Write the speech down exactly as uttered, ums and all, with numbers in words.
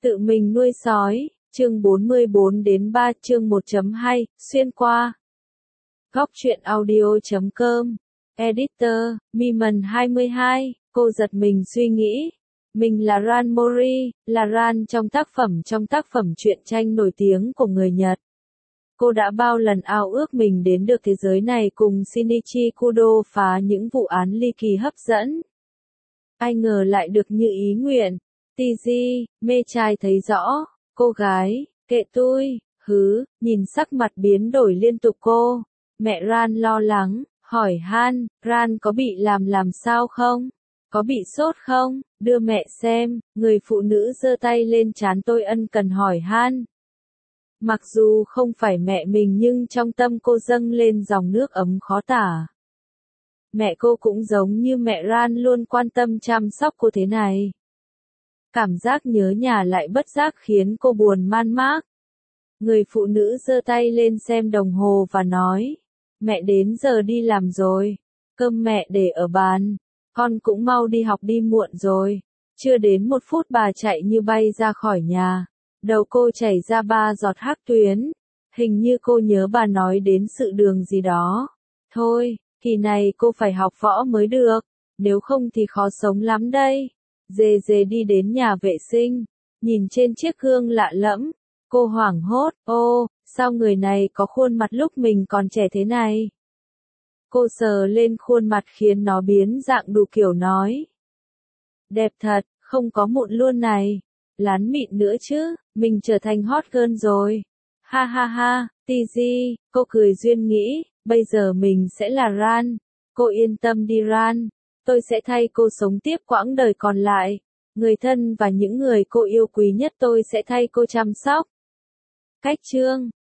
Tự mình nuôi sói, chương bốn mươi bốn đến ba chương một chấm hai, xuyên qua. Góc truyện audio chấm com, Editor, Miman hai mươi hai, cô giật mình suy nghĩ. Mình là Ran Mori, là Ran trong tác phẩm trong tác phẩm truyện tranh nổi tiếng của người Nhật. Cô đã bao lần ao ước mình đến được thế giới này cùng Shinichi Kudo phá những vụ án ly kỳ hấp dẫn. Ai ngờ lại được như ý nguyện. Tiji, mê trai thấy rõ, cô gái, kệ tôi, hứ, nhìn sắc mặt biến đổi liên tục cô. Mẹ Ran lo lắng, hỏi Han, Ran có bị làm làm sao không? Có bị sốt không? Đưa mẹ xem, người phụ nữ giơ tay lên trán tôi ân cần hỏi Han. Mặc dù không phải mẹ mình nhưng trong tâm cô dâng lên dòng nước ấm khó tả. Mẹ cô cũng giống như mẹ Ran luôn quan tâm chăm sóc cô thế này. Cảm giác nhớ nhà lại bất giác khiến cô buồn man mác. Người phụ nữ giơ tay lên xem đồng hồ và nói, mẹ đến giờ đi làm rồi, cơm mẹ để ở bàn, con cũng mau đi học đi muộn rồi. Chưa đến một phút bà chạy như bay ra khỏi nhà, đầu cô chảy ra ba giọt hắc tuyến, hình như cô nhớ bà nói đến sự đường gì đó. Thôi, kỳ này cô phải học võ mới được, nếu không thì khó sống lắm đây. Dề dề đi đến nhà vệ sinh, nhìn trên chiếc gương lạ lẫm, cô hoảng hốt, ô, sao người này có khuôn mặt lúc mình còn trẻ thế này? Cô sờ lên khuôn mặt khiến nó biến dạng đủ kiểu nói. Đẹp thật, không có mụn luôn này, lán mịn nữa chứ, mình trở thành hot girl rồi. Ha ha ha, Tiji, cô cười duyên nghĩ, bây giờ mình sẽ là Ran, cô yên tâm đi Ran. Tôi sẽ thay cô sống tiếp quãng đời còn lại. Người thân và những người cô yêu quý nhất tôi sẽ thay cô chăm sóc. Cách chương